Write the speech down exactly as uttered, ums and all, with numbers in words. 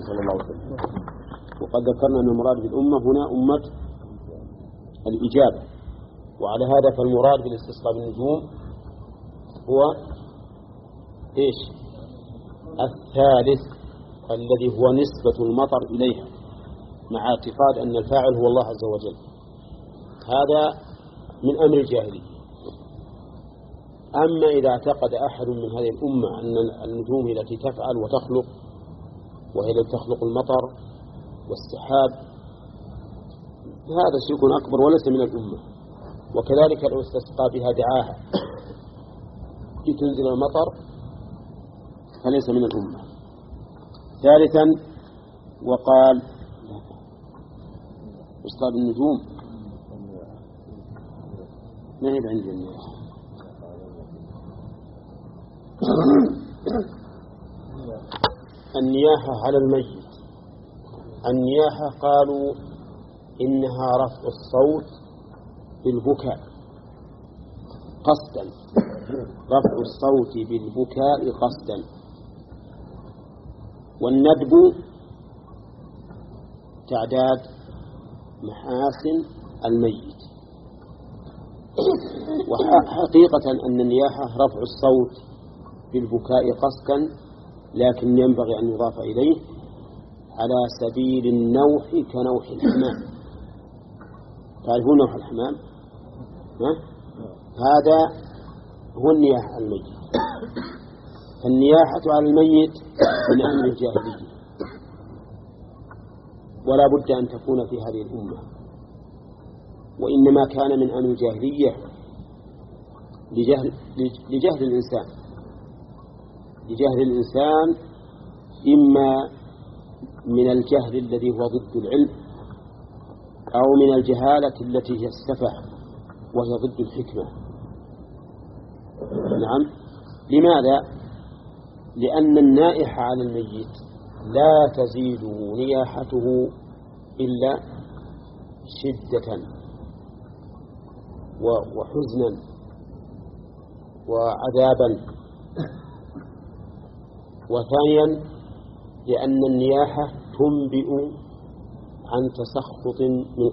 صلى الله عليه وسلم. وقد ذكرنا أن المراد بالأمة هنا أمة الإجابة. وعلى هذا فالمراد بالاستسقاء بالنجوم هو إيش؟ الثالث الذي هو نسبة المطر إليها مع اعتقاد أن الفاعل هو الله عز وجل. هذا من أمر الجاهلية. أما إذا اعتقد أحد من هذه الأمة أن النجوم التي تفعل وتخلق وهي التي تخلق المطر والسحاب هذا شرك أكبر وليس من الأمة. وكذلك لو استسقى بها دعاها لتنزل المطر فليس من الأمة. ثالثا وقال استسقاء بالنجوم ما هي عندي الناس النياحة على الميت. النياحة قالوا إنها رفع الصوت بالبكاء قصدا، رفع الصوت بالبكاء قصدا. والندب تعداد محاسن الميت. وحقيقة أن النياحة رفع الصوت بالبكاء قصدا، لكن ينبغي أن يضاف إليه على سبيل النوح كنوح الحمام. تعرفون نوح الحمام؟ ها؟ هذا هو النياحة على الميت. فالنياحة على الميت من أمر الجاهلية، ولا بد أن تكون في هذه الأمة. وإنما كان من أمر الجاهلية لجهل, لجهل الإنسان لجهل الإنسان إما من الجهل الذي هو ضد العلم أو من الجهالة التي هي السفه وهي ضد الحكمة. نعم. لماذا؟ لأن النائح على الميت لا تزيد نياحته إلا شدة وحزنا وعذابا. وثانيا لأن النياحة تنبئ عن تسخط من